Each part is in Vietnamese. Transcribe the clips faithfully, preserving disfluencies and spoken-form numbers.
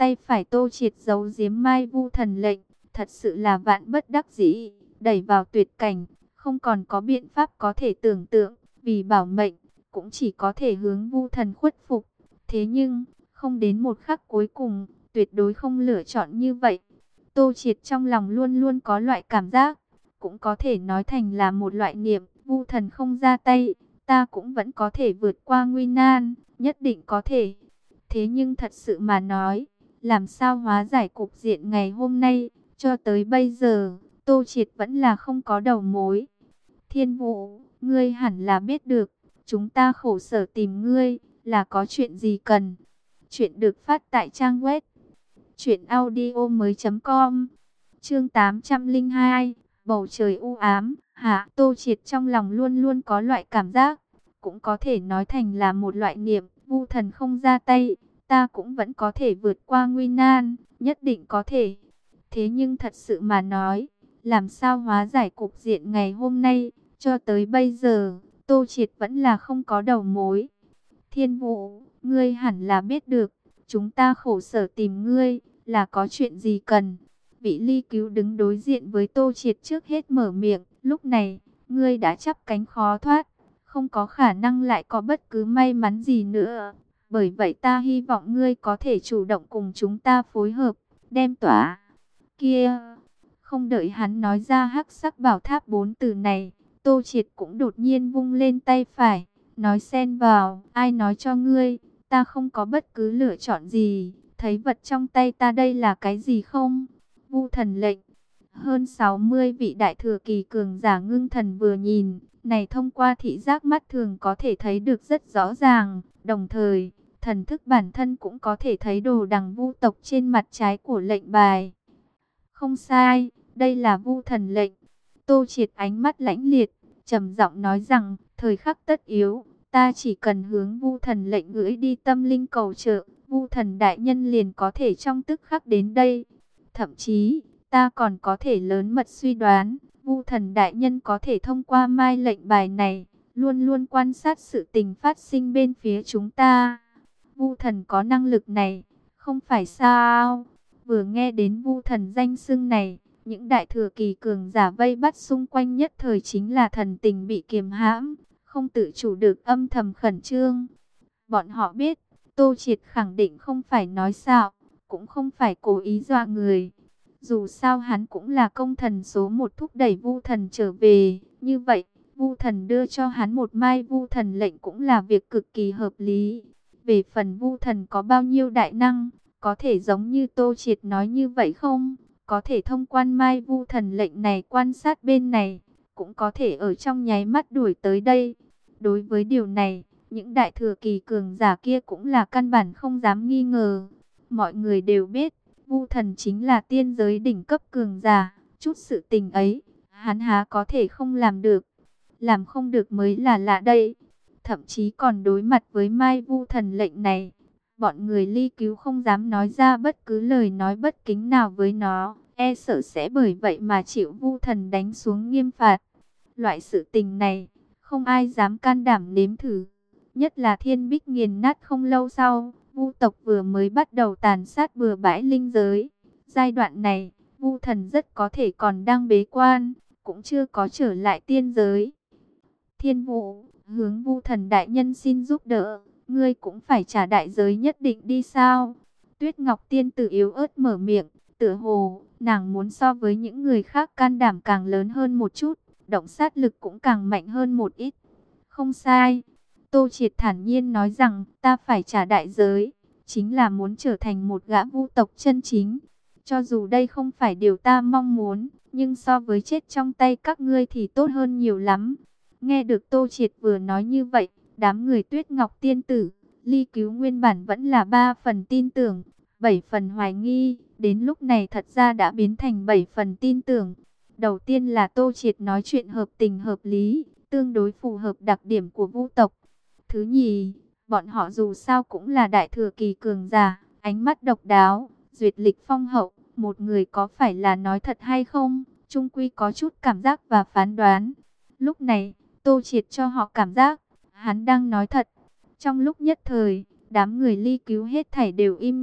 tay phải Tô Triệt giấu giếm Mai Vu Thần lệnh, thật sự là vạn bất đắc dĩ, đẩy vào tuyệt cảnh, không còn có biện pháp có thể tưởng tượng, vì bảo mệnh, cũng chỉ có thể hướng Vu Thần khuất phục. Thế nhưng, không đến một khắc cuối cùng, tuyệt đối không lựa chọn như vậy. Tô Triệt trong lòng luôn luôn có loại cảm giác, cũng có thể nói thành là một loại niệm, Vu Thần không ra tay, ta cũng vẫn có thể vượt qua nguy nan, nhất định có thể. Thế nhưng thật sự mà nói, làm sao hóa giải cục diện ngày hôm nay, cho tới bây giờ, Tô Triệt vẫn là không có đầu mối. Thiên Vũ, ngươi hẳn là biết được, chúng ta khổ sở tìm ngươi, là có chuyện gì cần. Chuyện được phát tại trang web truyện audio mới chấm com. Chương tám trăm lẻ hai, bầu trời u ám, hạ Tô Triệt trong lòng luôn luôn có loại cảm giác, cũng có thể nói thành là một loại niệm, Vu Thần không ra tay, ta cũng vẫn có thể vượt qua nguy nan, nhất định có thể. Thế nhưng thật sự mà nói, làm sao hóa giải cục diện ngày hôm nay, cho tới bây giờ, Tô Triệt vẫn là không có đầu mối. Thiên Vũ, ngươi hẳn là biết được, chúng ta khổ sở tìm ngươi, là có chuyện gì cần. Vị Ly Cứu đứng đối diện với Tô Triệt trước hết mở miệng, lúc này, ngươi đã chắp cánh khó thoát, không có khả năng lại có bất cứ may mắn gì nữa. Bởi vậy ta hy vọng ngươi có thể chủ động cùng chúng ta phối hợp, đem tỏa kia. Không đợi hắn nói ra hắc sắc bảo tháp bốn từ này, Tô Triệt cũng đột nhiên vung lên tay phải, nói xen vào, ai nói cho ngươi, ta không có bất cứ lựa chọn gì, thấy vật trong tay ta đây là cái gì không? Vu Thần lệnh. Hơn sáu mươi vị đại thừa kỳ cường giả ngưng thần vừa nhìn, này thông qua thị giác mắt thường có thể thấy được rất rõ ràng, đồng thời, thần thức bản thân cũng có thể thấy đồ đằng vu tộc trên mặt trái của lệnh bài. Không sai, đây là Vu Thần lệnh. Tô Triệt ánh mắt lãnh liệt, trầm giọng nói rằng, thời khắc tất yếu, ta chỉ cần hướng Vu Thần lệnh gửi đi tâm linh cầu trợ, Vu Thần đại nhân liền có thể trong tức khắc đến đây. Thậm chí, ta còn có thể lớn mật suy đoán, Vu Thần đại nhân có thể thông qua mai lệnh bài này, luôn luôn quan sát sự tình phát sinh bên phía chúng ta. Vu Thần có năng lực này, không phải sao? Vừa nghe đến Vu Thần danh xưng này, những đại thừa kỳ cường giả vây bắt xung quanh nhất thời chính là thần tình bị kiềm hãm, không tự chủ được âm thầm khẩn trương. Bọn họ biết, Tô Triệt khẳng định không phải nói xạo, cũng không phải cố ý dọa người. Dù sao hắn cũng là công thần số một thúc đẩy Vu Thần trở về, như vậy, Vu Thần đưa cho hắn một mai Vu Thần lệnh cũng là việc cực kỳ hợp lý. Về phần Vu Thần có bao nhiêu đại năng, có thể giống như Tô Triệt nói như vậy không? Có thể thông quan mai Vu Thần lệnh này quan sát bên này, cũng có thể ở trong nháy mắt đuổi tới đây. Đối với điều này, những đại thừa kỳ cường giả kia cũng là căn bản không dám nghi ngờ. Mọi người đều biết, Vu Thần chính là tiên giới đỉnh cấp cường giả, chút sự tình ấy, hắn há có thể không làm được. Làm không được mới là lạ đây. Thậm chí còn đối mặt với mai Vu Thần lệnh này, bọn người Ly Cứu không dám nói ra bất cứ lời nói bất kính nào với nó, e sợ sẽ bởi vậy mà chịu Vu Thần đánh xuống nghiêm phạt. Loại sự tình này, không ai dám can đảm nếm thử. Nhất là Thiên Bích nghiền nát không lâu sau, Vu tộc vừa mới bắt đầu tàn sát bừa bãi linh giới. Giai đoạn này, Vu Thần rất có thể còn đang bế quan, cũng chưa có trở lại tiên giới. Thiên Vũ, hướng Vu Thần đại nhân xin giúp đỡ, ngươi cũng phải trả đại giới nhất định đi sao? Tuyết Ngọc tiên tử yếu ớt mở miệng, tựa hồ nàng muốn so với những người khác can đảm càng lớn hơn một chút, động sát lực cũng càng mạnh hơn một ít. Không sai. Tô Triệt thản nhiên nói rằng, ta phải trả đại giới, chính là muốn trở thành một gã vu tộc chân chính. Cho dù đây không phải điều ta mong muốn, nhưng so với chết trong tay các ngươi thì tốt hơn nhiều lắm. Nghe được Tô Triệt vừa nói như vậy, đám người Tuyết Ngọc tiên tử, Ly Cứu nguyên bản vẫn là ba phần tin tưởng, bảy phần hoài nghi, đến lúc này thật ra đã biến thành bảy phần tin tưởng. Đầu tiên là Tô Triệt nói chuyện hợp tình hợp lý, tương đối phù hợp đặc điểm của vu tộc. Thứ nhì, bọn họ dù sao cũng là đại thừa kỳ cường giả, ánh mắt độc đáo, duyệt lịch phong hậu, một người có phải là nói thật hay không, chung quy có chút cảm giác và phán đoán. Lúc này, Tô Triệt cho họ cảm giác, hắn đang nói thật. Trong lúc nhất thời, đám người Ly Cứu hết thảy đều im lặng,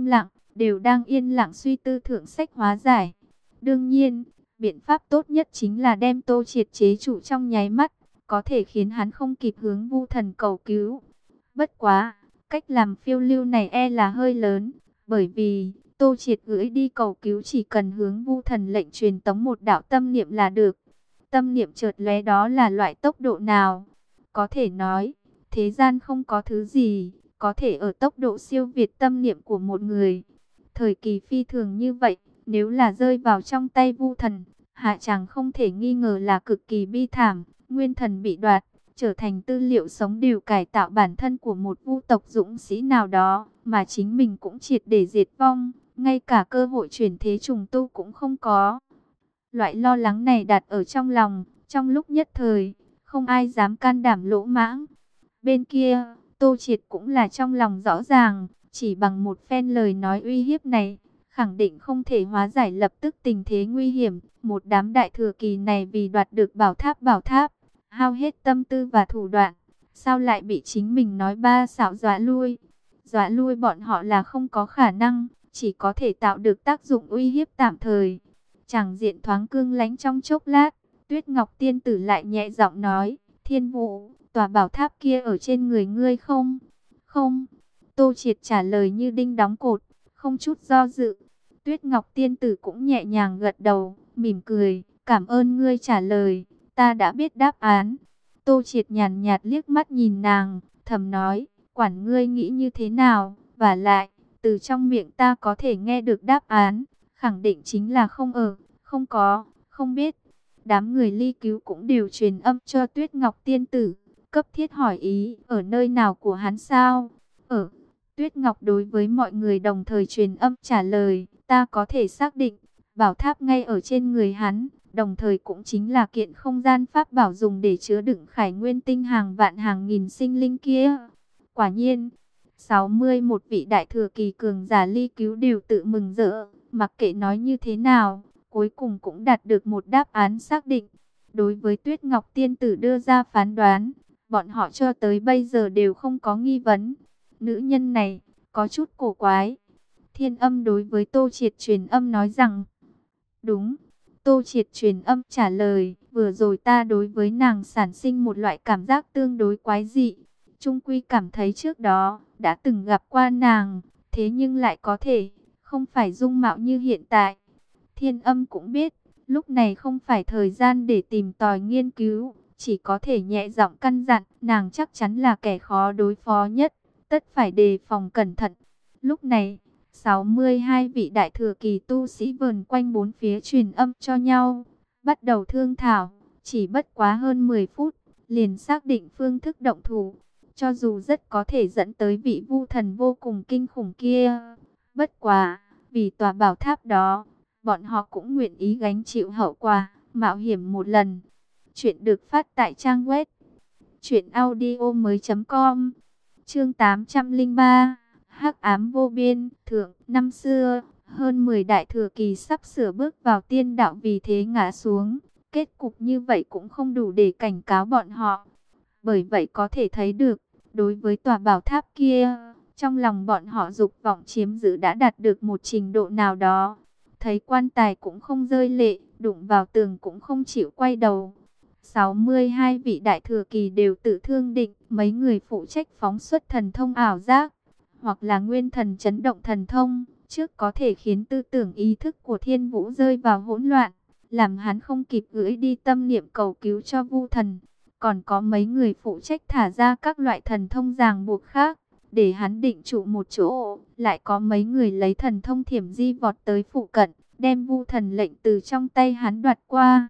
đều đang yên lặng suy tư thượng sách hóa giải. Đương nhiên, biện pháp tốt nhất chính là đem Tô Triệt chế trụ trong nháy mắt, có thể khiến hắn không kịp hướng Vu Thần cầu cứu. Bất quá, cách làm phiêu lưu này e là hơi lớn, bởi vì Tô Triệt gửi đi cầu cứu chỉ cần hướng Vu Thần lệnh truyền tống một đạo tâm niệm là được. Tâm niệm chợt lóe đó là loại tốc độ nào? Có thể nói, thế gian không có thứ gì có thể ở tốc độ siêu việt tâm niệm của một người. Thời kỳ phi thường như vậy, nếu là rơi vào trong tay Vu Thần, hạ chàng không thể nghi ngờ là cực kỳ bi thảm. Nguyên thần bị đoạt, trở thành tư liệu sống đều cải tạo bản thân của một vu tộc dũng sĩ nào đó, mà chính mình cũng triệt để diệt vong, ngay cả cơ hội chuyển thế trùng tu cũng không có. Loại lo lắng này đặt ở trong lòng, trong lúc nhất thời, không ai dám can đảm lỗ mãng. Bên kia, Tô Triệt cũng là trong lòng rõ ràng, chỉ bằng một phen lời nói uy hiếp này, khẳng định không thể hóa giải lập tức tình thế nguy hiểm. Một đám đại thừa kỳ này vì đoạt được bảo tháp bảo tháp, hao hết tâm tư và thủ đoạn, sao lại bị chính mình nói ba xảo dọa lui. Dọa lui bọn họ là không có khả năng, chỉ có thể tạo được tác dụng uy hiếp tạm thời. Chẳng diện thoáng cương lánh trong chốc lát, Tuyết Ngọc Tiên Tử lại nhẹ giọng nói, Thiên Vũ, tòa bảo tháp kia ở trên người ngươi không? Không. Tô Triệt trả lời như đinh đóng cột, không chút do dự. Tuyết Ngọc Tiên Tử cũng nhẹ nhàng gật đầu, mỉm cười, cảm ơn ngươi trả lời, ta đã biết đáp án. Tô Triệt nhàn nhạt liếc mắt nhìn nàng, thầm nói, quản ngươi nghĩ như thế nào, và lại, từ trong miệng ta có thể nghe được đáp án, khẳng định chính là không ở, không có, không biết. Đám người Ly Cứu cũng đều truyền âm cho Tuyết Ngọc Tiên Tử, cấp thiết hỏi ý, ở nơi nào của hắn sao? Ở. Tuyết Ngọc đối với mọi người đồng thời truyền âm trả lời, ta có thể xác định, bảo tháp ngay ở trên người hắn, đồng thời cũng chính là kiện không gian pháp bảo dùng để chứa đựng khải nguyên tinh hàng vạn hàng nghìn sinh linh kia. Quả nhiên, sáu mươi mốt vị đại thừa kỳ cường giả Ly Cứu đều tự mừng rỡ, mặc kệ nói như thế nào, cuối cùng cũng đạt được một đáp án xác định. Đối với Tuyết Ngọc Tiên Tử đưa ra phán đoán, bọn họ cho tới bây giờ đều không có nghi vấn. Nữ nhân này, có chút cổ quái. Thiên Âm đối với Tô Triệt truyền âm nói rằng, đúng. Tô Triệt truyền âm trả lời, vừa rồi ta đối với nàng sản sinh một loại cảm giác tương đối quái dị. Trung quy cảm thấy trước đó, đã từng gặp qua nàng, thế nhưng lại có thể, không phải dung mạo như hiện tại. Thiên Âm cũng biết, lúc này không phải thời gian để tìm tòi nghiên cứu, chỉ có thể nhẹ giọng căn dặn, nàng chắc chắn là kẻ khó đối phó nhất, tất phải đề phòng cẩn thận. Lúc này, sáu mươi hai vị đại thừa kỳ tu sĩ vờn quanh bốn phía truyền âm cho nhau, bắt đầu thương thảo, chỉ bất quá hơn mười phút, liền xác định phương thức động thủ, cho dù rất có thể dẫn tới vị vu thần vô cùng kinh khủng kia. Bất quá, vì tòa bảo tháp đó, bọn họ cũng nguyện ý gánh chịu hậu quả, mạo hiểm một lần. Chuyện được phát tại trang web truyện audio mới chấm com. Chương tám trăm lẻ ba, Hắc ám vô biên. Thượng, năm xưa, hơn mười đại thừa kỳ sắp sửa bước vào tiên đạo vì thế ngã xuống. Kết cục như vậy cũng không đủ để cảnh cáo bọn họ. Bởi vậy có thể thấy được, đối với tòa bảo tháp kia, trong lòng bọn họ dục vọng chiếm giữ đã đạt được một trình độ nào đó. Thấy quan tài cũng không rơi lệ, đụng vào tường cũng không chịu quay đầu. sáu mươi hai vị đại thừa kỳ đều tự thương định, mấy người phụ trách phóng xuất thần thông ảo giác, hoặc là nguyên thần chấn động thần thông, trước có thể khiến tư tưởng ý thức của Thiên Vũ rơi vào hỗn loạn, làm hắn không kịp gửi đi tâm niệm cầu cứu cho Vu Thần. Còn có mấy người phụ trách thả ra các loại thần thông ràng buộc khác, để hắn định trụ một chỗ. Lại có mấy người lấy thần thông thiểm di vọt tới phụ cận, đem Vu Thần lệnh từ trong tay hắn đoạt qua.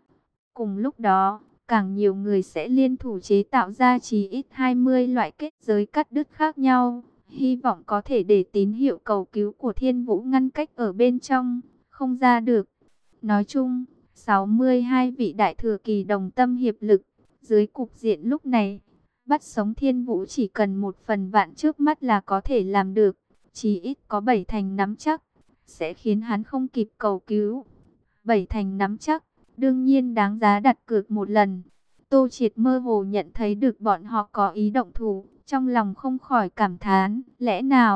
Cùng lúc đó, càng nhiều người sẽ liên thủ chế tạo ra chí ít hai mươi loại kết giới cắt đứt khác nhau, hy vọng có thể để tín hiệu cầu cứu của Thiên Vũ ngăn cách ở bên trong, không ra được. Nói chung, sáu mươi hai vị đại thừa kỳ đồng tâm hiệp lực, dưới cục diện lúc này, bắt sống Thiên Vũ chỉ cần một phần vạn trước mắt là có thể làm được, chí ít có bảy thành nắm chắc, sẽ khiến hắn không kịp cầu cứu. Bảy thành nắm chắc, đương nhiên đáng giá đặt cược một lần. Tô Triệt mơ hồ nhận thấy được bọn họ có ý động thủ, trong lòng không khỏi cảm thán, lẽ nào,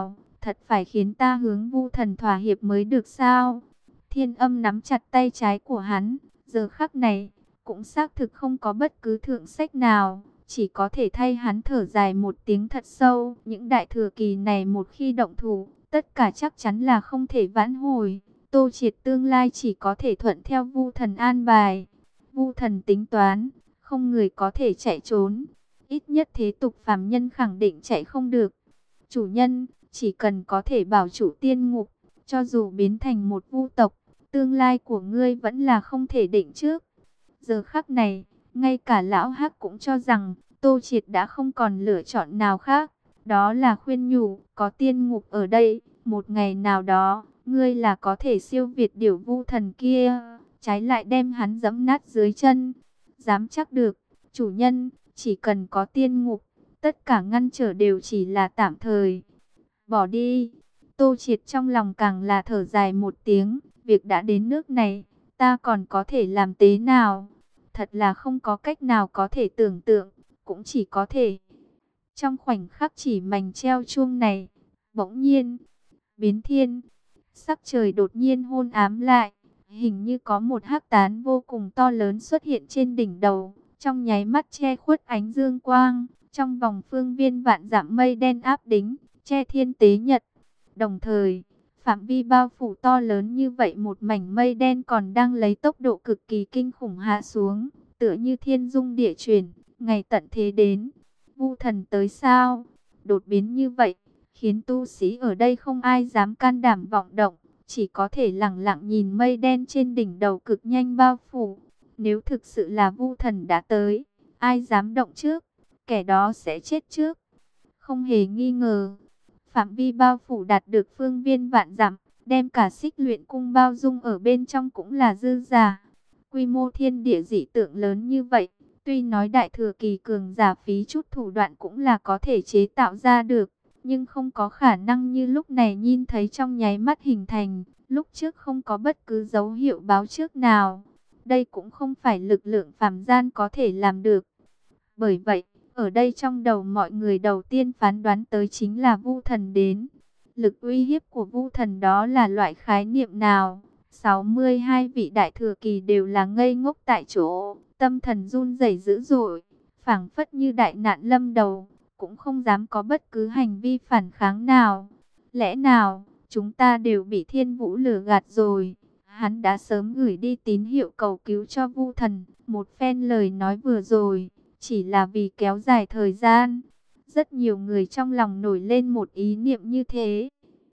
thật phải khiến ta hướng Vu Thần thỏa hiệp mới được sao? Thiên Âm nắm chặt tay trái của hắn, giờ khắc này cũng xác thực không có bất cứ thượng sách nào, chỉ có thể thay hắn thở dài một tiếng thật sâu. Những đại thừa kỳ này một khi động thủ, tất cả chắc chắn là không thể vãn hồi. Tô Triệt tương lai chỉ có thể thuận theo Vu Thần an bài. Vu Thần tính toán, không người có thể chạy trốn. Ít nhất thế tục phàm nhân khẳng định chạy không được. Chủ nhân, chỉ cần có thể bảo chủ tiên ngục, cho dù biến thành một vu tộc, tương lai của ngươi vẫn là không thể định trước. Giờ khắc này, ngay cả lão Hắc cũng cho rằng Tô Triệt đã không còn lựa chọn nào khác. Đó là khuyên nhủ, có tiên ngục ở đây, một ngày nào đó, ngươi là có thể siêu việt điểu Vu Thần kia, trái lại đem hắn giẫm nát dưới chân. Dám chắc được, chủ nhân, chỉ cần có tiên ngục, tất cả ngăn trở đều chỉ là tạm thời. Bỏ đi. Tô Triệt trong lòng càng là thở dài một tiếng, việc đã đến nước này, ta còn có thể làm thế nào? Thật là không có cách nào có thể tưởng tượng, cũng chỉ có thể. Trong khoảnh khắc chỉ mảnh treo chuông này, bỗng nhiên, biến thiên, sắc trời đột nhiên hôn ám lại, hình như có một hắc tán vô cùng to lớn xuất hiện trên đỉnh đầu, trong nháy mắt che khuất ánh dương quang, trong vòng phương viên vạn dặm mây đen áp đính, che thiên tế nhật. Đồng thời, phạm vi bao phủ to lớn như vậy một mảnh mây đen còn đang lấy tốc độ cực kỳ kinh khủng hạ xuống, tựa như thiên dung địa chuyển, ngày tận thế đến. Vu Thần tới sao? Đột biến như vậy, khiến tu sĩ ở đây không ai dám can đảm vọng động, chỉ có thể lặng lặng nhìn mây đen trên đỉnh đầu cực nhanh bao phủ. Nếu thực sự là Vu Thần đã tới, ai dám động trước, kẻ đó sẽ chết trước. Không hề nghi ngờ, phạm vi bao phủ đạt được phương viên vạn dặm, đem cả Xích Luyện Cung bao dung ở bên trong cũng là dư giả. Quy mô thiên địa dị tượng lớn như vậy, tuy nói đại thừa kỳ cường giả phí chút thủ đoạn cũng là có thể chế tạo ra được, nhưng không có khả năng như lúc này nhìn thấy trong nháy mắt hình thành, lúc trước không có bất cứ dấu hiệu báo trước nào. Đây cũng không phải lực lượng phàm gian có thể làm được. Bởi vậy, ở đây trong đầu mọi người đầu tiên phán đoán tới chính là Vu Thần đến. Lực uy hiếp của Vu Thần đó là loại khái niệm nào? sáu mươi hai vị đại thừa kỳ đều là ngây ngốc tại chỗ, tâm thần run rẩy dữ dội, phảng phất như đại nạn lâm đầu, cũng không dám có bất cứ hành vi phản kháng nào. Lẽ nào, chúng ta đều bị Thiên Vũ lừa gạt rồi? Hắn đã sớm gửi đi tín hiệu cầu cứu cho Vu Thần, một phen lời nói vừa rồi, chỉ là vì kéo dài thời gian. Rất nhiều người trong lòng nổi lên một ý niệm như thế.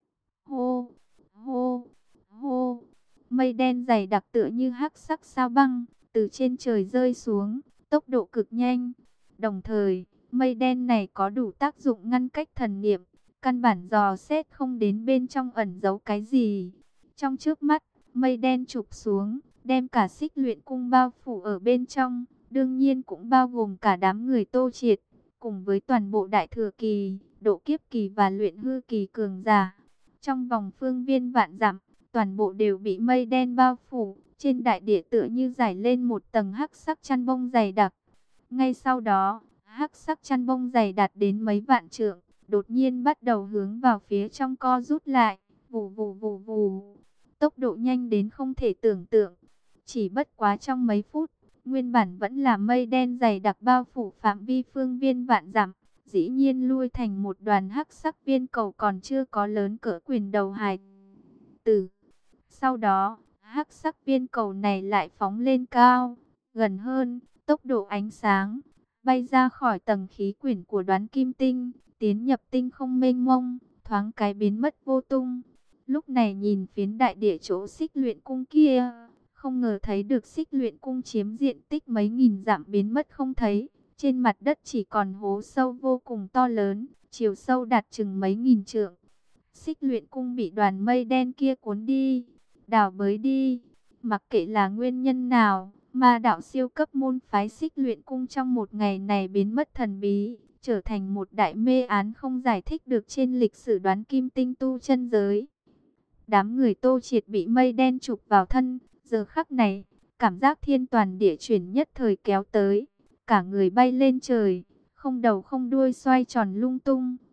Hô, hô, hô, mây đen dày đặc tựa như hắc sắc sao băng, từ trên trời rơi xuống, tốc độ cực nhanh. Đồng thời, mây đen này có đủ tác dụng ngăn cách thần niệm, căn bản dò xét không đến bên trong ẩn giấu cái gì. Trong trước mắt, mây đen chụp xuống, đem cả Xích Luyện Cung bao phủ ở bên trong, đương nhiên cũng bao gồm cả đám người Tô Triệt, cùng với toàn bộ đại thừa kỳ, độ kiếp kỳ và luyện hư kỳ cường giả. Trong vòng phương viên vạn dặm, toàn bộ đều bị mây đen bao phủ, trên đại địa tựa như trải lên một tầng hắc sắc chăn bông dày đặc. Ngay sau đó, hắc sắc chăn bông dày đạt đến mấy vạn trượng, đột nhiên bắt đầu hướng vào phía trong co rút lại, vù vù vù vù, tốc độ nhanh đến không thể tưởng tượng. Chỉ bất quá trong mấy phút, nguyên bản vẫn là mây đen dày đặc bao phủ phạm vi phương viên vạn dặm, dĩ nhiên lui thành một đoàn hắc sắc viên cầu còn chưa có lớn cỡ quyền đầu hài tử. Sau đó, hắc sắc viên cầu này lại phóng lên cao, gần hơn, tốc độ ánh sáng, bay ra khỏi tầng khí quyển của Đoán Kim Tinh, tiến nhập tinh không mênh mông, thoáng cái biến mất vô tung. Lúc này nhìn phiến đại địa chỗ Xích Luyện Cung kia, không ngờ thấy được Xích Luyện Cung chiếm diện tích mấy nghìn dặm biến mất không thấy. Trên mặt đất chỉ còn hố sâu vô cùng to lớn, chiều sâu đạt chừng mấy nghìn trượng. Xích Luyện Cung bị đoàn mây đen kia cuốn đi, đào bới đi. Mặc kệ là nguyên nhân nào, ma đạo siêu cấp môn phái Xích Luyện Cung trong một ngày này biến mất thần bí, trở thành một đại mê án không giải thích được trên lịch sử Đoán Kim Tinh tu chân giới. Đám người Tô Triệt bị mây đen chụp vào thân, giờ khắc này, cảm giác thiên toàn địa chuyển nhất thời kéo tới, cả người bay lên trời, không đầu không đuôi xoay tròn lung tung,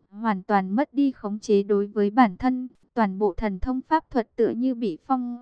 hoàn toàn mất đi khống chế đối với bản thân, toàn bộ thần thông pháp thuật tựa như bị phong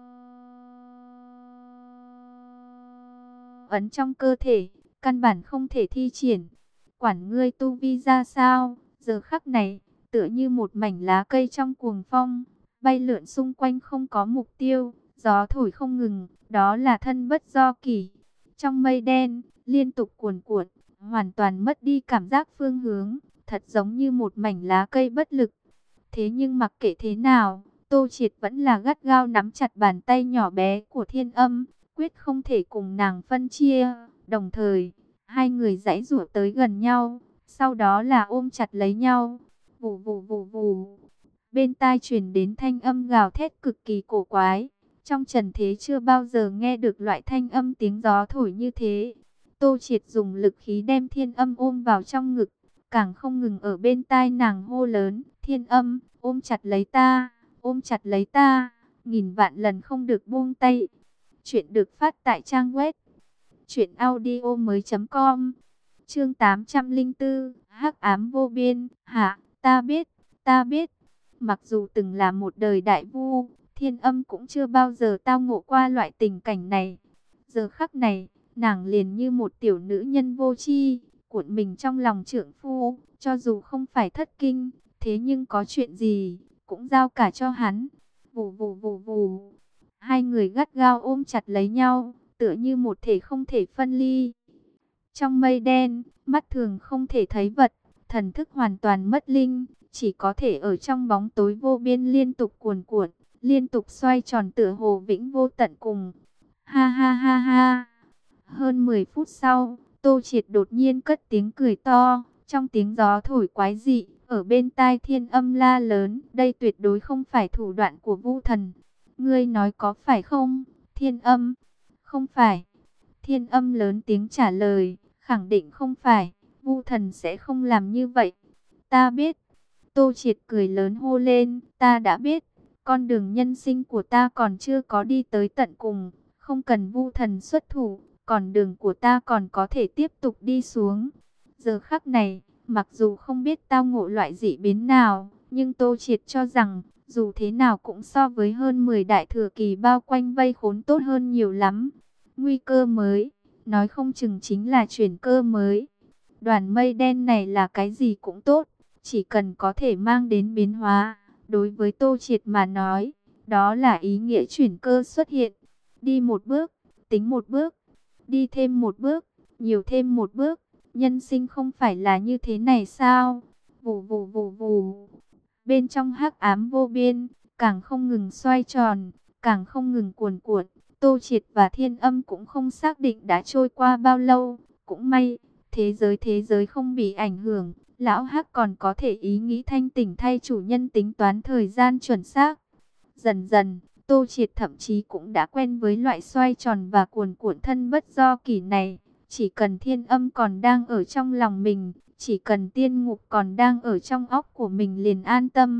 ấn trong cơ thể, căn bản không thể thi triển. Quản ngươi tu vi ra sao, giờ khắc này, tựa như một mảnh lá cây trong cuồng phong, bay lượn xung quanh không có mục tiêu, gió thổi không ngừng, đó là thân bất do kỷ. Trong mây đen, liên tục cuồn cuộn, hoàn toàn mất đi cảm giác phương hướng, thật giống như một mảnh lá cây bất lực. Thế nhưng mặc kệ thế nào, Tô Triệt vẫn là gắt gao nắm chặt bàn tay nhỏ bé của Thiên Âm, quyết không thể cùng nàng phân chia. Đồng thời, hai người giãy giụa tới gần nhau, sau đó là ôm chặt lấy nhau. Vù vù vù vù. Bên tai truyền đến thanh âm gào thét cực kỳ cổ quái. Trong trần thế chưa bao giờ nghe được loại thanh âm tiếng gió thổi như thế. Tô Triệt dùng lực khí đem Thiên Âm ôm vào trong ngực, càng không ngừng ở bên tai nàng hô lớn, Thiên Âm, ôm chặt lấy ta, ôm chặt lấy ta, nghìn vạn lần không được buông tay. Chuyện được phát tại trang web truyện audio mới chấm com. Chương tám trăm lẻ bốn, Hắc ám vô biên. Hả, ta biết, ta biết. Mặc dù từng là một đời đại vu, Thiên Âm cũng chưa bao giờ tao ngộ qua loại tình cảnh này. Giờ khắc này, nàng liền như một tiểu nữ nhân vô tri, cuộn mình trong lòng trượng phu, cho dù không phải thất kinh, thế nhưng có chuyện gì, cũng giao cả cho hắn. Vù vù vù vù. Hai người gắt gao ôm chặt lấy nhau, tựa như một thể không thể phân ly. Trong mây đen, mắt thường không thể thấy vật, thần thức hoàn toàn mất linh, chỉ có thể ở trong bóng tối vô biên liên tục cuồn cuộn, liên tục xoay tròn tựa hồ vĩnh vô tận cùng. Ha ha ha ha. Hơn mười phút sau, Tô Triệt đột nhiên cất tiếng cười to, trong tiếng gió thổi quái dị, ở bên tai Thiên Âm la lớn, đây tuyệt đối không phải thủ đoạn của Vu Thần. Ngươi nói có phải không, Thiên Âm? Không phải. Thiên Âm lớn tiếng trả lời, khẳng định không phải, Vu Thần sẽ không làm như vậy. Ta biết. Tô Triệt cười lớn hô lên, ta đã biết, con đường nhân sinh của ta còn chưa có đi tới tận cùng, không cần Vu Thần xuất thủ, còn đường của ta còn có thể tiếp tục đi xuống. Giờ khắc này, mặc dù không biết tao ngộ loại dị biến nào, nhưng Tô Triệt cho rằng, dù thế nào cũng so với hơn mười đại thừa kỳ bao quanh vây khốn tốt hơn nhiều lắm. Nguy cơ mới, nói không chừng chính là chuyển cơ mới. Đoàn mây đen này là cái gì cũng tốt, chỉ cần có thể mang đến biến hóa. Đối với Tô Triệt mà nói, đó là ý nghĩa chuyển cơ xuất hiện. Đi một bước, tính một bước, đi thêm một bước, nhiều thêm một bước. Nhân sinh không phải là như thế này sao? Vù vù vù vù. Bên trong hắc ám vô biên, càng không ngừng xoay tròn, càng không ngừng cuồn cuộn. Tô Triệt và Thiên Âm cũng không xác định đã trôi qua bao lâu. Cũng may, thế giới thế giới không bị ảnh hưởng. Lão Hắc còn có thể ý nghĩ thanh tỉnh thay chủ nhân tính toán thời gian chuẩn xác. Dần dần, Tô Triệt thậm chí cũng đã quen với loại xoay tròn và cuồn cuộn thân bất do kỷ này. Chỉ cần Thiên Âm còn đang ở trong lòng mình, chỉ cần tiên ngục còn đang ở trong óc của mình liền an tâm.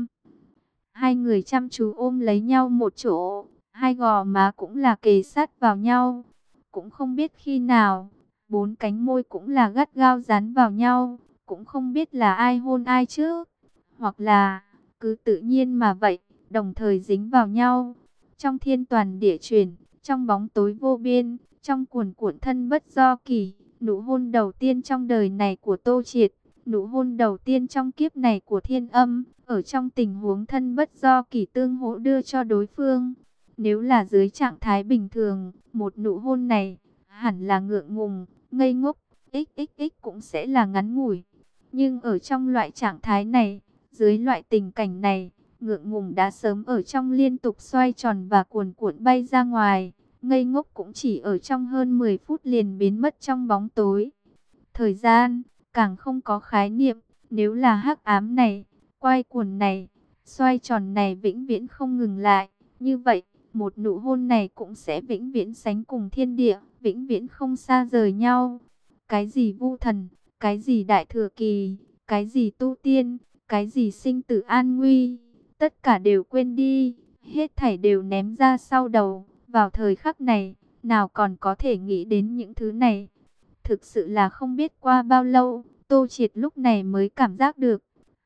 Hai người chăm chú ôm lấy nhau một chỗ, hai gò má cũng là kề sát vào nhau. Cũng không biết khi nào, bốn cánh môi cũng là gắt gao dán vào nhau. Cũng không biết là ai hôn ai trước, hoặc là cứ tự nhiên mà vậy, đồng thời dính vào nhau. Trong thiên toàn địa chuyển, trong bóng tối vô biên, trong cuồn cuộn thân bất do kỷ, nụ hôn đầu tiên trong đời này của Tô Triệt, nụ hôn đầu tiên trong kiếp này của Thiên Âm, ở trong tình huống thân bất do kỷ tương hỗ đưa cho đối phương. Nếu là dưới trạng thái bình thường, một nụ hôn này hẳn là ngượng ngùng, ngây ngốc, xxx cũng sẽ là ngắn ngủi. Nhưng ở trong loại trạng thái này, dưới loại tình cảnh này, ngượng ngùng đã sớm ở trong liên tục xoay tròn và cuồn cuộn bay ra ngoài. Ngây ngốc cũng chỉ ở trong hơn mười phút liền biến mất trong bóng tối. Thời gian, càng không có khái niệm, nếu là hắc ám này, quay cuồng này, xoay tròn này vĩnh viễn không ngừng lại. Như vậy, một nụ hôn này cũng sẽ vĩnh viễn sánh cùng thiên địa, vĩnh viễn không xa rời nhau. Cái gì Vu Thần, cái gì đại thừa kỳ, cái gì tu tiên, cái gì sinh tử an nguy, tất cả đều quên đi, hết thảy đều ném ra sau đầu. Vào thời khắc này, nào còn có thể nghĩ đến những thứ này. Thực sự là không biết qua bao lâu, Tô Triệt lúc này mới cảm giác được,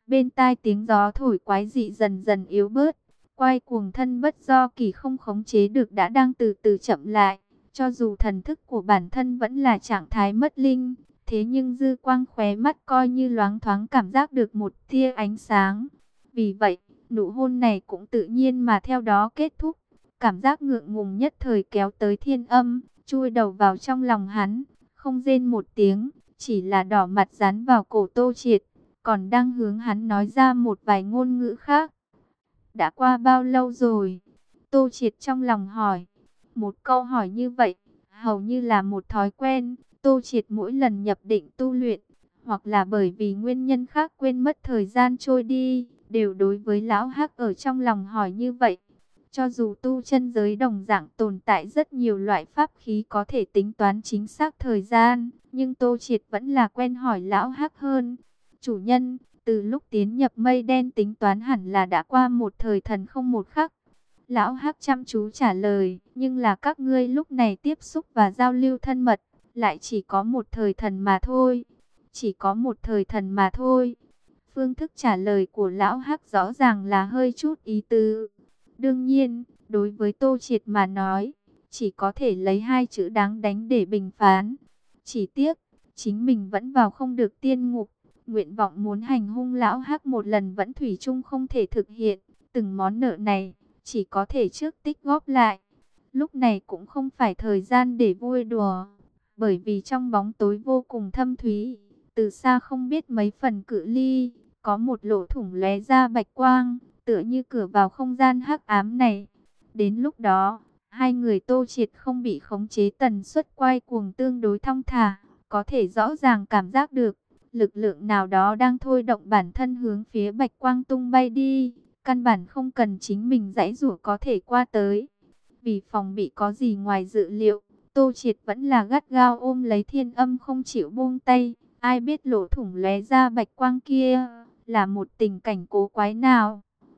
Bên tai tiếng gió thổi quái dị dần dần yếu bớt. Quay cuồng thân bất do kỳ không khống chế được đã đang từ từ chậm lại. Cho dù thần thức của bản thân vẫn là trạng thái mất linh, thế nhưng dư quang khóe mắt coi như loáng thoáng cảm giác được một tia ánh sáng. Vì vậy, nụ hôn này cũng tự nhiên mà theo đó kết thúc. Cảm giác ngượng ngùng nhất thời kéo tới Thiên Âm, chui đầu vào trong lòng hắn, không rên một tiếng, chỉ là đỏ mặt dán vào cổ Tô Triệt, còn đang hướng hắn nói ra một vài ngôn ngữ khác. Đã qua bao lâu rồi? Tô Triệt trong lòng hỏi. Một câu hỏi như vậy, hầu như là một thói quen. Tô Triệt mỗi lần nhập định tu luyện, hoặc là bởi vì nguyên nhân khác quên mất thời gian trôi đi, đều đối với lão Hắc ở trong lòng hỏi như vậy. Cho dù tu chân giới đồng dạng tồn tại rất nhiều loại pháp khí có thể tính toán chính xác thời gian, nhưng Tô Triệt vẫn là quen hỏi lão Hắc hơn. Chủ nhân, từ lúc tiến nhập mây đen tính toán hẳn là đã qua một thời thần không một khắc. Lão Hắc chăm chú trả lời, nhưng là các ngươi lúc này tiếp xúc và giao lưu thân mật, lại chỉ có một thời thần mà thôi. Chỉ có một thời thần mà thôi. Phương thức trả lời của Lão Hắc rõ ràng là hơi chút ý tứ. Đương nhiên, đối với Tô Triệt mà nói, chỉ có thể lấy hai chữ đáng đánh để bình phán. Chỉ tiếc, chính mình vẫn vào không được tiên ngục. Nguyện vọng muốn hành hung Lão Hắc một lần vẫn thủy chung không thể thực hiện. Từng món nợ này, chỉ có thể trước tích góp lại. Lúc này cũng không phải thời gian để vui đùa. Bởi vì trong bóng tối vô cùng thâm thúy, từ xa không biết mấy phần cự ly, có một lỗ thủng lóe ra bạch quang, tựa như cửa vào không gian hắc ám này. Đến lúc đó, hai người Tô Triệt không bị khống chế, tần suất quay cuồng tương đối thong thả, có thể rõ ràng cảm giác được lực lượng nào đó đang thôi động bản thân hướng phía bạch quang tung bay đi, căn bản không cần chính mình giãy giụa có thể qua tới. Vì phòng bị có gì ngoài dự liệu, Tô Triệt vẫn là gắt gao ôm lấy Thiên Âm không chịu buông tay. Ai biết lỗ thủng lóe ra bạch quang kia là một tình cảnh cố quái nào.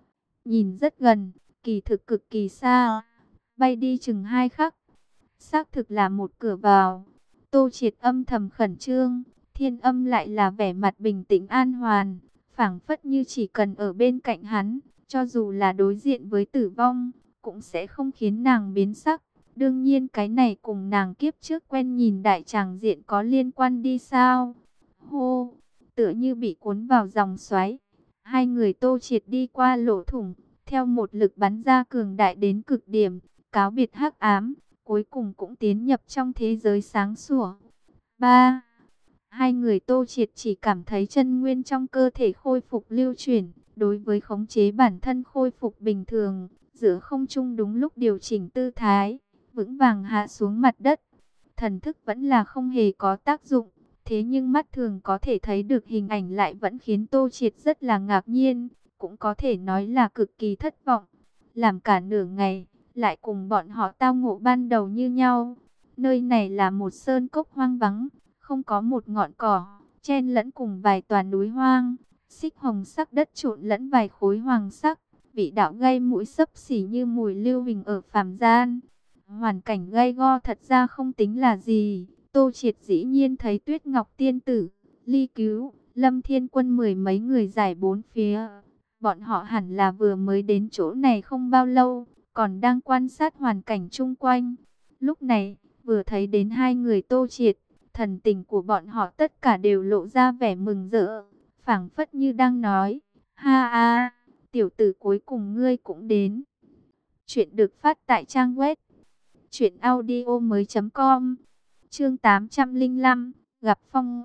Nhìn rất gần, kỳ thực cực kỳ xa, bay đi chừng hai khắc. Xác thực là một cửa vào. Tô Triệt âm thầm khẩn trương, Thiên Âm lại là vẻ mặt bình tĩnh an hoàn, phảng phất như chỉ cần ở bên cạnh hắn, cho dù là đối diện với tử vong, cũng sẽ không khiến nàng biến sắc. Đương nhiên cái này cùng nàng kiếp trước quen nhìn đại tràng diện có liên quan đi sao? Hô, tựa như bị cuốn vào dòng xoáy. Hai người Tô Triệt đi qua lỗ thủng, theo một lực bắn ra cường đại đến cực điểm, cáo biệt hắc ám, cuối cùng cũng tiến nhập trong thế giới sáng sủa. Ba, hai người Tô Triệt chỉ cảm thấy chân nguyên trong cơ thể khôi phục lưu chuyển, đối với khống chế bản thân khôi phục bình thường, giữa không trung đúng lúc điều chỉnh tư thái, vững vàng hạ xuống mặt đất. Thần thức vẫn là không hề có tác dụng, thế nhưng mắt thường có thể thấy được hình ảnh lại vẫn khiến Tô Triệt rất là ngạc nhiên, cũng có thể nói là cực kỳ thất vọng. Làm cả nửa ngày, lại cùng bọn họ tao ngộ ban đầu như nhau. Nơi này là một sơn cốc hoang vắng, không có một ngọn cỏ, chen lẫn cùng vài tòa núi hoang, xích hồng sắc đất trộn lẫn vài khối hoàng sắc, vị đạo gây mũi xấp xỉ như mùi lưu huỳnh ở phàm gian. Hoàn cảnh gay go thật ra không tính là gì. Tô Triệt dĩ nhiên thấy Tuyết Ngọc Tiên Tử, Ly Cứu, Lâm Thiên Quân mười mấy người giải bốn phía. Bọn họ hẳn là vừa mới đến chỗ này không bao lâu, còn đang quan sát hoàn cảnh chung quanh. Lúc này, vừa thấy đến hai người Tô Triệt, thần tình của bọn họ tất cả đều lộ ra vẻ mừng rỡ, phảng phất như đang nói: ha a, tiểu tử cuối cùng ngươi cũng đến. Chuyện được phát tại trang web truyện audio mới chấm com. Chương tám trăm lẻ năm, gặp phong.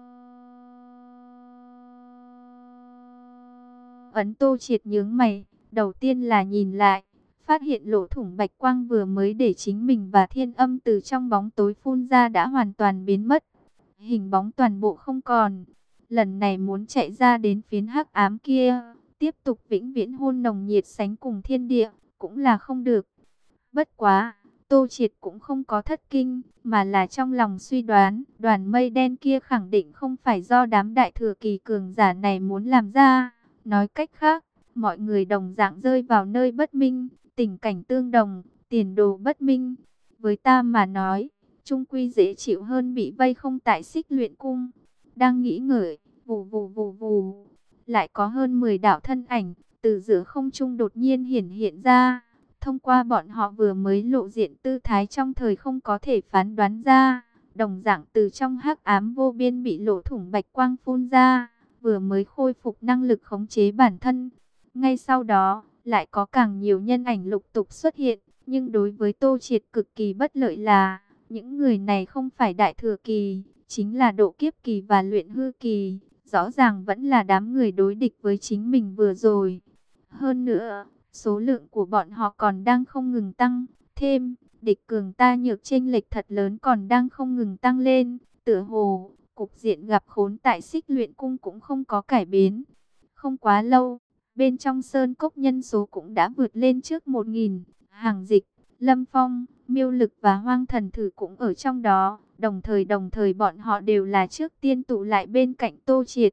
Ấn Tô Triệt nhướng mày, đầu tiên là nhìn lại, phát hiện lỗ thủng bạch quang vừa mới để chính mình và Thiên Âm từ trong bóng tối phun ra đã hoàn toàn biến mất. Hình bóng toàn bộ không còn. Lần này muốn chạy ra đến phiến hắc ám kia, tiếp tục vĩnh viễn hôn nồng nhiệt sánh cùng thiên địa, cũng là không được. Bất quá, Tô Triệt cũng không có thất kinh, mà là trong lòng suy đoán, đoàn mây đen kia khẳng định không phải do đám đại thừa kỳ cường giả này muốn làm ra. Nói cách khác, mọi người đồng dạng rơi vào nơi bất minh, tình cảnh tương đồng, tiền đồ bất minh. Với ta mà nói, chung quy dễ chịu hơn bị vây không tại Xích Luyện Cung. Đang nghĩ ngợi, vù vù vù vù, lại có hơn mười đạo thân ảnh từ giữa không trung đột nhiên hiển hiện ra. Thông qua bọn họ vừa mới lộ diện tư thái trong thời không có thể phán đoán ra, đồng dạng từ trong hắc ám vô biên bị lỗ thủng bạch quang phun ra, vừa mới khôi phục năng lực khống chế bản thân. Ngay sau đó, lại có càng nhiều nhân ảnh lục tục xuất hiện, nhưng đối với Tô Triệt cực kỳ bất lợi là, những người này không phải đại thừa kỳ, chính là độ kiếp kỳ và luyện hư kỳ, rõ ràng vẫn là đám người đối địch với chính mình vừa rồi. Hơn nữa, số lượng của bọn họ còn đang không ngừng tăng thêm, địch cường ta nhược chênh lệch thật lớn còn đang không ngừng tăng lên, tựa hồ cục diện gặp khốn tại Xích Luyện Cung cũng không có cải biến. Không quá lâu, bên trong sơn cốc nhân số cũng đã vượt lên trước một nghìn, Hàng Dịch, Lâm Phong, Miêu Lực và Hoang Thần Thử cũng ở trong đó, đồng thời đồng thời bọn họ đều là trước tiên tụ lại bên cạnh Tô Triệt.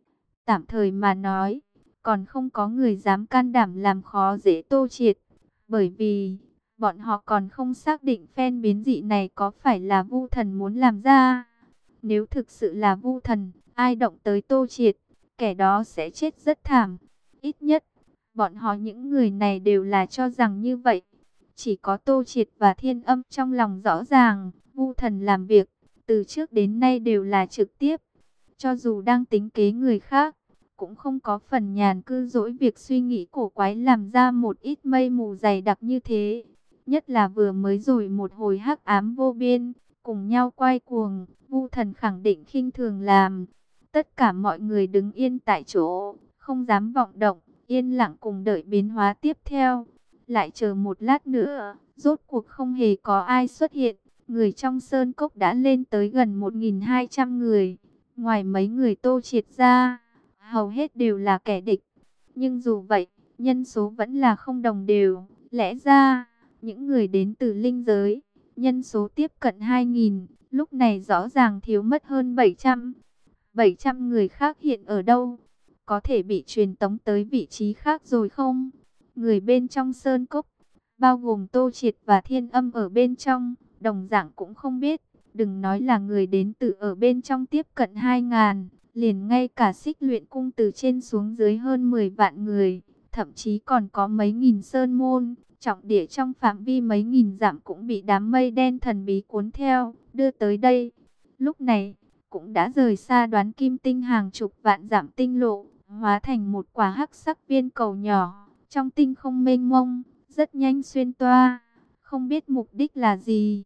Tạm thời mà nói, còn không có người dám can đảm làm khó dễ Tô Triệt, bởi vì bọn họ còn không xác định phen biến dị này có phải là Vu Thần muốn làm ra. Nếu thực sự là Vu Thần, ai động tới Tô Triệt, kẻ đó sẽ chết rất thảm. Ít nhất, bọn họ những người này đều là cho rằng như vậy. Chỉ có Tô Triệt và Thiên Âm trong lòng rõ ràng, Vu Thần làm việc, từ trước đến nay đều là trực tiếp. Cho dù đang tính kế người khác, cũng không có phần nhàn cư dỗi việc suy nghĩ cổ quái làm ra một ít mây mù dày đặc như thế. Nhất là vừa mới rồi một hồi hắc ám vô biên, cùng nhau quay cuồng, Vu Thần khẳng định khinh thường làm. Tất cả mọi người đứng yên tại chỗ, không dám vọng động, yên lặng cùng đợi biến hóa tiếp theo. Lại chờ một lát nữa, rốt cuộc không hề có ai xuất hiện, người trong sơn cốc đã lên tới gần một nghìn hai trăm người. Ngoài mấy người Tô Triệt ra, hầu hết đều là kẻ địch. Nhưng dù vậy, nhân số vẫn là không đồng đều. Lẽ ra, những người đến từ linh giới, nhân số tiếp cận hai nghìn, lúc này rõ ràng thiếu mất hơn bảy trăm. bảy trăm người khác hiện ở đâu? Có thể bị truyền tống tới vị trí khác rồi không? Người bên trong sơn cốc, bao gồm Tô Triệt và Thiên Âm ở bên trong, đồng dạng cũng không biết. Đừng nói là người đến từ ở bên trong tiếp cận hai ngàn, liền ngay cả Xích Luyện Cung từ trên xuống dưới hơn mười vạn người, thậm chí còn có mấy nghìn sơn môn, trọng địa trong phạm vi mấy nghìn dặm cũng bị đám mây đen thần bí cuốn theo, đưa tới đây. Lúc này, cũng đã rời xa Đoán Kim Tinh hàng chục vạn dặm tinh lộ, hóa thành một quả hắc sắc viên cầu nhỏ, trong tinh không mênh mông, rất nhanh xuyên toa, không biết mục đích là gì.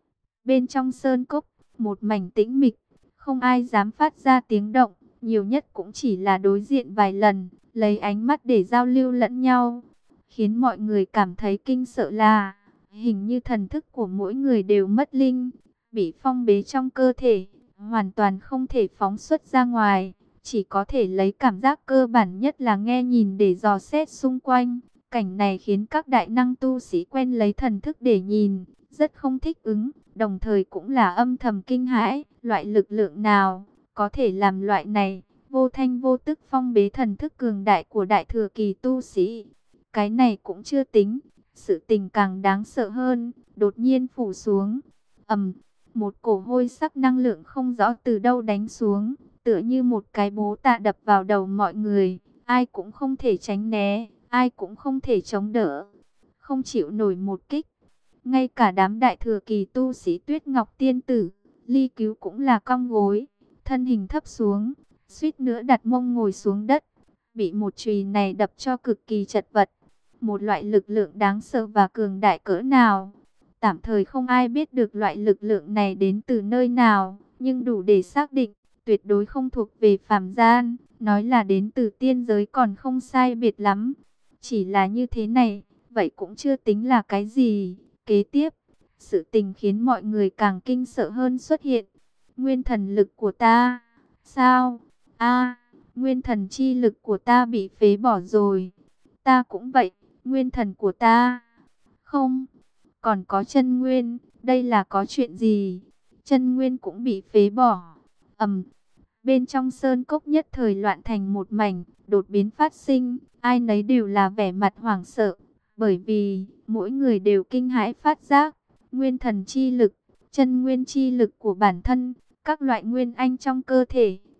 Bên trong sơn cốc, một mảnh tĩnh mịch, không ai dám phát ra tiếng động, nhiều nhất cũng chỉ là đối diện vài lần, lấy ánh mắt để giao lưu lẫn nhau. Khiến mọi người cảm thấy kinh sợ là, hình như thần thức của mỗi người đều mất linh, bị phong bế trong cơ thể, hoàn toàn không thể phóng xuất ra ngoài, chỉ có thể lấy cảm giác cơ bản nhất là nghe nhìn để dò xét xung quanh. Cảnh này khiến các đại năng tu sĩ quen lấy thần thức để nhìn, rất không thích ứng, đồng thời cũng là âm thầm kinh hãi, loại lực lượng nào có thể làm loại này, vô thanh vô tức phong bế thần thức cường đại của đại thừa kỳ tu sĩ. Cái này cũng chưa tính, sự tình càng đáng sợ hơn, đột nhiên phủ xuống. Ầm, một cổ hôi sắc năng lượng không rõ từ đâu đánh xuống, tựa như một cái bố tạ đập vào đầu mọi người, ai cũng không thể tránh né, ai cũng không thể chống đỡ, không chịu nổi một kích. Ngay cả đám đại thừa kỳ tu sĩ Tuyết Ngọc Tiên Tử, Ly Cứu cũng là cong gối, thân hình thấp xuống, suýt nữa đặt mông ngồi xuống đất, bị một chùy này đập cho cực kỳ chật vật. Một loại lực lượng đáng sợ và cường đại cỡ nào. Tạm thời không ai biết được loại lực lượng này đến từ nơi nào, nhưng đủ để xác định, tuyệt đối không thuộc về phàm gian, nói là đến từ tiên giới còn không sai biệt lắm. Chỉ là như thế này, vậy cũng chưa tính là cái gì. Kế tiếp, sự tình khiến mọi người càng kinh sợ hơn xuất hiện. Nguyên thần lực của ta, sao? A, nguyên thần chi lực của ta bị phế bỏ rồi. Ta cũng vậy, nguyên thần của ta. Không, còn có chân nguyên, đây là có chuyện gì? Chân nguyên cũng bị phế bỏ. Ầm. Bên trong sơn cốc nhất thời loạn thành một mảnh, đột biến phát sinh, ai nấy đều là vẻ mặt hoảng sợ, bởi vì mỗi người đều kinh hãi phát giác, nguyên thần chi lực, chân nguyên chi lực của bản thân, các loại nguyên anh trong cơ thể,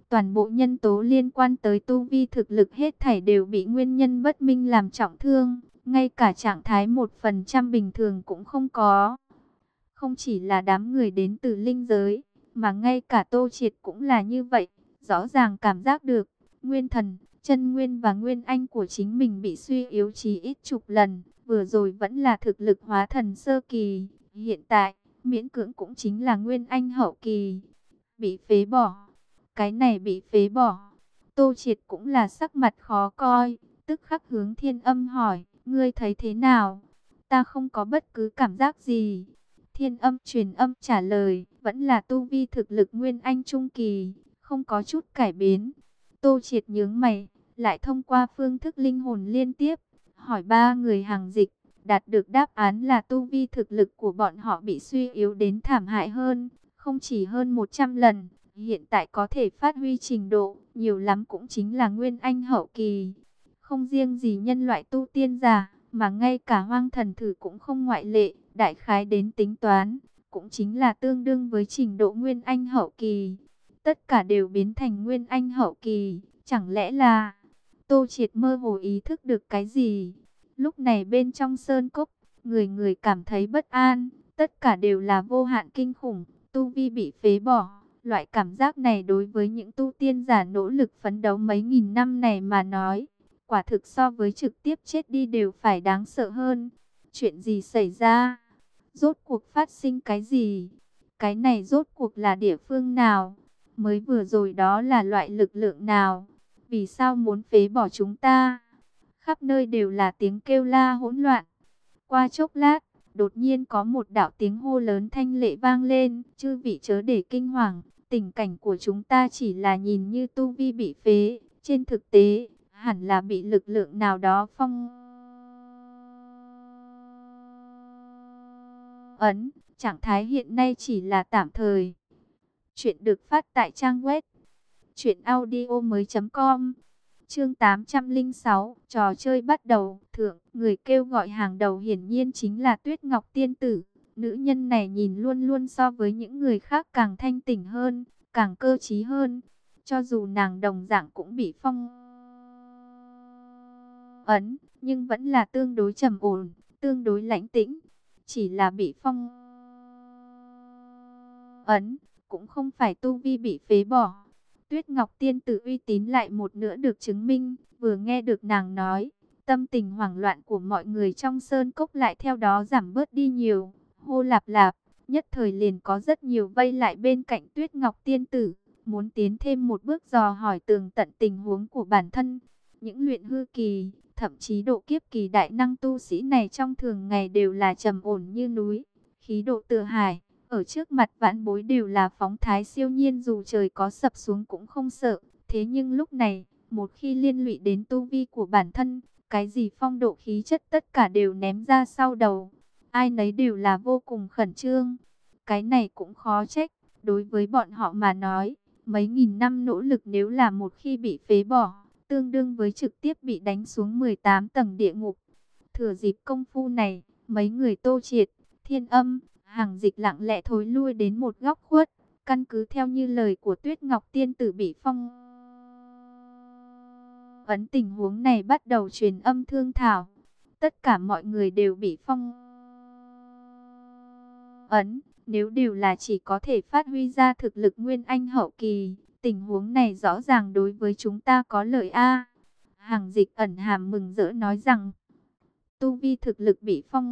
Toàn bộ nhân tố liên quan tới tu vi thực lực hết thảy đều bị nguyên nhân bất minh làm trọng thương, ngay cả trạng thái một phần trăm bình thường cũng không có. Không chỉ là đám người đến từ linh giới, mà ngay cả Tô Triệt cũng là như vậy, rõ ràng cảm giác được, nguyên thần, chân nguyên và nguyên anh của chính mình bị suy yếu chí ít chục lần, vừa rồi vẫn là thực lực hóa thần sơ kỳ, hiện tại, miễn cưỡng cũng chính là nguyên anh hậu kỳ, bị phế bỏ. Cái này bị phế bỏ, Tô Triệt cũng là sắc mặt khó coi, tức khắc hướng Thiên Âm hỏi, ngươi thấy thế nào? Ta không có bất cứ cảm giác gì. Thiên Âm truyền âm trả lời, vẫn là tu vi thực lực nguyên anh trung kỳ, không có chút cải biến. Tô Triệt nhướng mày, lại thông qua phương thức linh hồn liên tiếp, hỏi ba người hàng dịch, đạt được đáp án là tu vi thực lực của bọn họ bị suy yếu đến thảm hại hơn, không chỉ hơn một trăm lần, hiện tại có thể phát huy trình độ, nhiều lắm cũng chính là nguyên anh hậu kỳ. Không riêng gì nhân loại tu tiên giả, mà ngay cả hoang thần thử cũng không ngoại lệ, đại khái đến tính toán, cũng chính là tương đương với trình độ nguyên anh hậu kỳ. Tất cả đều biến thành nguyên anh hậu kỳ, chẳng lẽ là... Tô Triệt mơ hồ ý thức được cái gì? Lúc này bên trong sơn cốc, người người cảm thấy bất an, tất cả đều là vô hạn kinh khủng, tu vi bị phế bỏ. Loại cảm giác này đối với những tu tiên giả nỗ lực phấn đấu mấy nghìn năm này mà nói, quả thực so với trực tiếp chết đi đều phải đáng sợ hơn. Chuyện gì xảy ra? Rốt cuộc phát sinh cái gì? Cái này rốt cuộc là địa phương nào? Mới vừa rồi đó là loại lực lượng nào? Vì sao muốn phế bỏ chúng ta? Khắp nơi đều là tiếng kêu la hỗn loạn. Qua chốc lát, đột nhiên có một đạo tiếng hô lớn thanh lệ vang lên. Chư vị chớ để kinh hoàng, tình cảnh của chúng ta chỉ là nhìn như tu vi bị phế. Trên thực tế, hẳn là bị lực lượng nào đó phong ấn. Trạng thái hiện nay chỉ là tạm thời. Chuyện được phát tại trang web truyện audio mới chấm com. Chương tám trăm lẻ sáu, trò chơi bắt đầu. Thượng, người kêu gọi hàng đầu hiển nhiên chính là Tuyết Ngọc tiên tử. Nữ nhân này nhìn luôn luôn so với những người khác càng thanh tỉnh hơn, càng cơ trí hơn. Cho dù nàng đồng dạng cũng bị phong ấn, nhưng vẫn là tương đối trầm ổn, tương đối lãnh tĩnh. Chỉ là bị phong ấn, cũng không phải tu vi bị phế bỏ. Tuyết Ngọc tiên tử uy tín lại một nữa được chứng minh, vừa nghe được nàng nói, tâm tình hoảng loạn của mọi người trong sơn cốc lại theo đó giảm bớt đi nhiều. Hô lạp lạp, nhất thời liền có rất nhiều vây lại bên cạnh Tuyết Ngọc tiên tử, muốn tiến thêm một bước dò hỏi tường tận tình huống của bản thân. Những luyện hư kỳ, thậm chí độ kiếp kỳ đại năng tu sĩ này trong thường ngày đều là trầm ổn như núi, khí độ tựa hải. Ở trước mặt vãn bối đều là phóng thái siêu nhiên, dù trời có sập xuống cũng không sợ. Thế nhưng lúc này, một khi liên lụy đến tu vi của bản thân, cái gì phong độ khí chất tất cả đều ném ra sau đầu. Ai nấy đều là vô cùng khẩn trương. Cái này cũng khó trách, đối với bọn họ mà nói, mấy nghìn năm nỗ lực nếu là một khi bị phế bỏ, tương đương với trực tiếp bị đánh xuống mười tám tầng địa ngục. Thừa dịp công phu này, mấy người Tô Triệt, Thiên Âm, Hàng Dịch lặng lẽ thối lui đến một góc khuất, căn cứ theo như lời của Tuyết Ngọc tiên tử bị phong ấn, tình huống này bắt đầu truyền âm thương thảo. Tất cả mọi người đều bị phong ấn, nếu đều là chỉ có thể phát huy ra thực lực nguyên anh hậu kỳ, tình huống này rõ ràng đối với chúng ta có lợi a. Hàng Dịch ẩn hàm mừng rỡ nói rằng, tu vi thực lực bị phong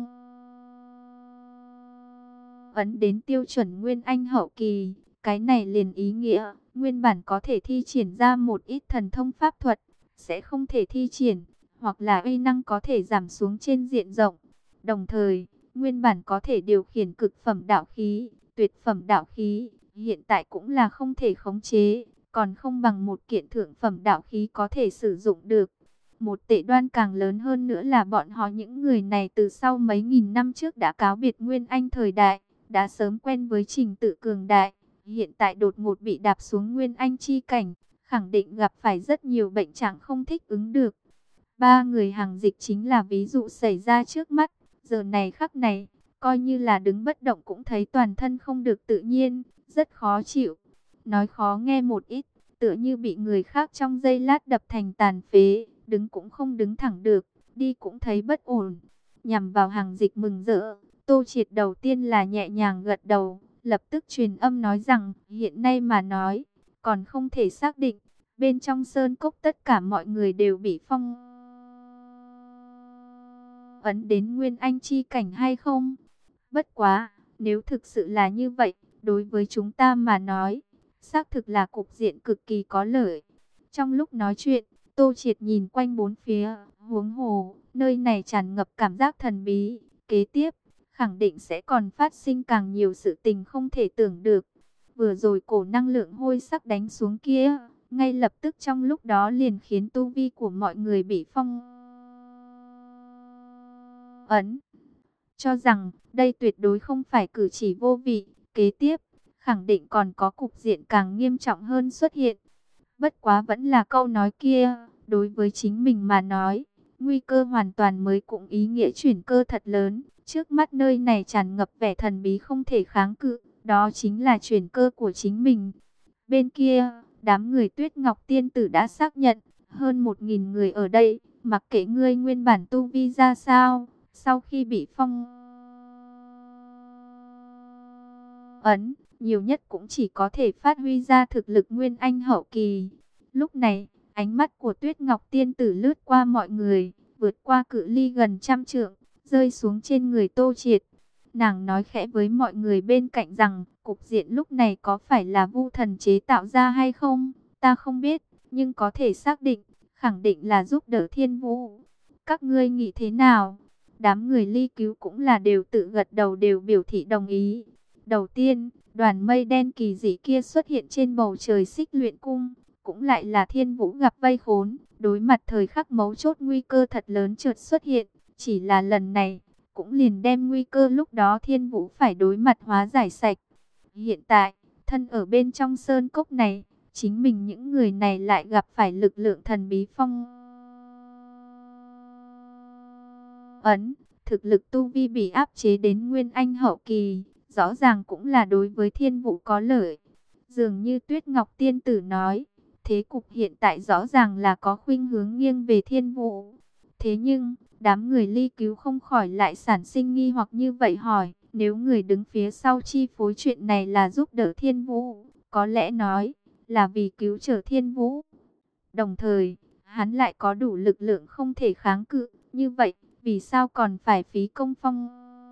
ấn đến tiêu chuẩn nguyên anh hậu kỳ, cái này liền ý nghĩa nguyên bản có thể thi triển ra một ít thần thông pháp thuật sẽ không thể thi triển, hoặc là uy năng có thể giảm xuống trên diện rộng. Đồng thời, nguyên bản có thể điều khiển cực phẩm đạo khí, tuyệt phẩm đạo khí, hiện tại cũng là không thể khống chế, còn không bằng một kiện thượng phẩm đạo khí có thể sử dụng được. Một tệ đoan càng lớn hơn nữa là bọn họ những người này từ sau mấy nghìn năm trước đã cáo biệt nguyên anh thời đại, đã sớm quen với trình tự cường đại, hiện tại đột ngột bị đạp xuống nguyên anh chi cảnh, khẳng định gặp phải rất nhiều bệnh trạng không thích ứng được. Ba người Hàng Dịch chính là ví dụ xảy ra trước mắt, giờ này khắc này, coi như là đứng bất động cũng thấy toàn thân không được tự nhiên, rất khó chịu. Nói khó nghe một ít, tựa như bị người khác trong giây lát đập thành tàn phế, đứng cũng không đứng thẳng được, đi cũng thấy bất ổn. Nhằm vào Hàng Dịch mừng rỡ, Tô Triệt đầu tiên là nhẹ nhàng gật đầu, lập tức truyền âm nói rằng hiện nay mà nói, còn không thể xác định, bên trong sơn cốc tất cả mọi người đều bị phong ấn đến Nguyên Anh chi cảnh hay không. Bất quá, nếu thực sự là như vậy, đối với chúng ta mà nói, xác thực là cục diện cực kỳ có lợi. Trong lúc nói chuyện, Tô Triệt nhìn quanh bốn phía, huống hồ, nơi này tràn ngập cảm giác thần bí, kế tiếp, khẳng định sẽ còn phát sinh càng nhiều sự tình không thể tưởng được. Vừa rồi cổ năng lượng hôi sắc đánh xuống kia, ngay lập tức trong lúc đó liền khiến tu vi của mọi người bị phong ấn. Cho rằng đây tuyệt đối không phải cử chỉ vô vị, kế tiếp, khẳng định còn có cục diện càng nghiêm trọng hơn xuất hiện. Bất quá vẫn là câu nói kia, đối với chính mình mà nói, nguy cơ hoàn toàn mới cũng ý nghĩa chuyển cơ thật lớn. Trước mắt nơi này tràn ngập vẻ thần bí không thể kháng cự, đó chính là chuyển cơ của chính mình. Bên kia, đám người Tuyết Ngọc Tiên Tử đã xác nhận, hơn một nghìn người ở đây, mặc kệ ngươi nguyên bản tu vi ra sao, sau khi bị phong ấn, nhiều nhất cũng chỉ có thể phát huy ra thực lực Nguyên Anh hậu kỳ. Lúc này, ánh mắt của Tuyết Ngọc Tiên Tử lướt qua mọi người, vượt qua cự ly gần trăm trượng, rơi xuống trên người Tô Triệt. Nàng nói khẽ với mọi người bên cạnh rằng, cục diện lúc này có phải là Vu Thần chế tạo ra hay không, ta không biết, nhưng có thể xác định, khẳng định là giúp đỡ Thiên Vũ. Các ngươi nghĩ thế nào? Đám người Ly Cứu cũng là đều tự gật đầu, đều biểu thị đồng ý. Đầu tiên, đoàn mây đen kỳ dị kia xuất hiện trên bầu trời Xích Luyện Cung, cũng lại là Thiên Vũ gặp vây khốn, đối mặt thời khắc mấu chốt nguy cơ thật lớn chợt xuất hiện, chỉ là lần này, cũng liền đem nguy cơ lúc đó Thiên Vũ phải đối mặt hóa giải sạch. Hiện tại, thân ở bên trong sơn cốc này, chính mình những người này lại gặp phải lực lượng thần bí phong ấn, thực lực tu vi bị áp chế đến Nguyên Anh hậu kỳ, rõ ràng cũng là đối với Thiên Vũ có lợi. Dường như Tuyết Ngọc Tiên Tử nói, thế cục hiện tại rõ ràng là có khuynh hướng nghiêng về Thiên Vũ. Thế nhưng, đám người Ly Cứu không khỏi lại sản sinh nghi hoặc như vậy, hỏi, nếu người đứng phía sau chi phối chuyện này là giúp đỡ Thiên Vũ, có lẽ nói là vì cứu trở Thiên Vũ. Đồng thời, hắn lại có đủ lực lượng không thể kháng cự, như vậy, vì sao còn phải phí công phong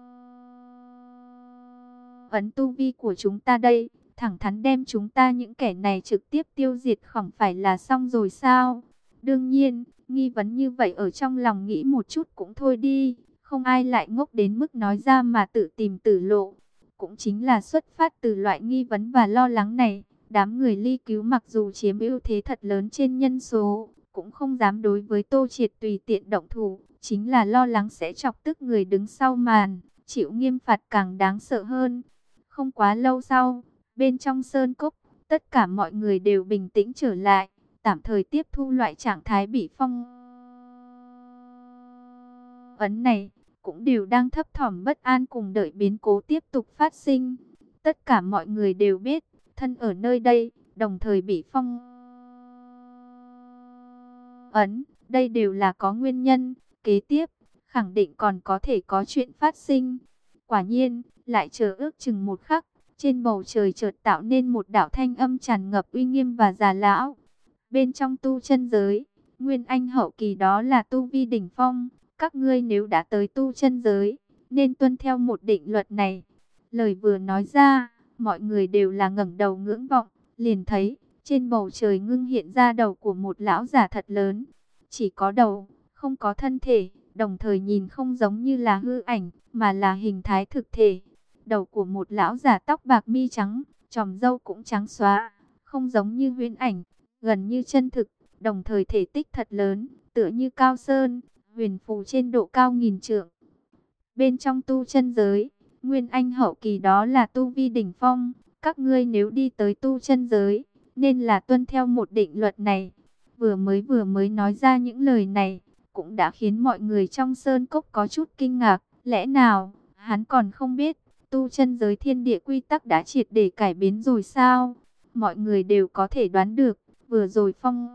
ấn tu vi của chúng ta đây? Thẳng thắn đem chúng ta những kẻ này trực tiếp tiêu diệt không phải là xong rồi sao? Đương nhiên, nghi vấn như vậy ở trong lòng nghĩ một chút cũng thôi đi, không ai lại ngốc đến mức nói ra mà tự tìm tử lộ. Cũng chính là xuất phát từ loại nghi vấn và lo lắng này, đám người Ly Cứu mặc dù chiếm ưu thế thật lớn trên nhân số, cũng không dám đối với Tô Triệt tùy tiện động thủ, chính là lo lắng sẽ chọc tức người đứng sau màn, chịu nghiêm phạt càng đáng sợ hơn. Không quá lâu sau, bên trong sơn cốc, tất cả mọi người đều bình tĩnh trở lại, tạm thời tiếp thu loại trạng thái bị phong ấn này, cũng đều đang thấp thỏm bất an cùng đợi biến cố tiếp tục phát sinh. Tất cả mọi người đều biết, thân ở nơi đây, đồng thời bị phong ấn, đây đều là có nguyên nhân, kế tiếp, khẳng định còn có thể có chuyện phát sinh. Quả nhiên, lại chờ ước chừng một khắc, trên bầu trời chợt tạo nên một đạo thanh âm tràn ngập uy nghiêm và già lão. Bên trong tu chân giới, Nguyên Anh hậu kỳ đó là tu vi đỉnh phong, các ngươi nếu đã tới tu chân giới, nên tuân theo một định luật này. Lời vừa nói ra, mọi người đều là ngẩng đầu ngưỡng vọng, liền thấy trên bầu trời ngưng hiện ra đầu của một lão giả thật lớn, chỉ có đầu, không có thân thể, đồng thời nhìn không giống như là hư ảnh, mà là hình thái thực thể. Đầu của một lão giả tóc bạc mi trắng, chòm râu cũng trắng xóa, không giống như huyễn ảnh, gần như chân thực, đồng thời thể tích thật lớn, tựa như cao sơn, huyền phù trên độ cao nghìn trượng. Bên trong tu chân giới, Nguyên Anh hậu kỳ đó là tu vi đỉnh phong, các ngươi nếu đi tới tu chân giới, nên là tuân theo một định luật này. Vừa mới vừa mới nói ra những lời này, cũng đã khiến mọi người trong sơn cốc có chút kinh ngạc, lẽ nào hắn còn không biết tu chân giới thiên địa quy tắc đã triệt để cải biến rồi sao? Mọi người đều có thể đoán được, Vừa rồi phong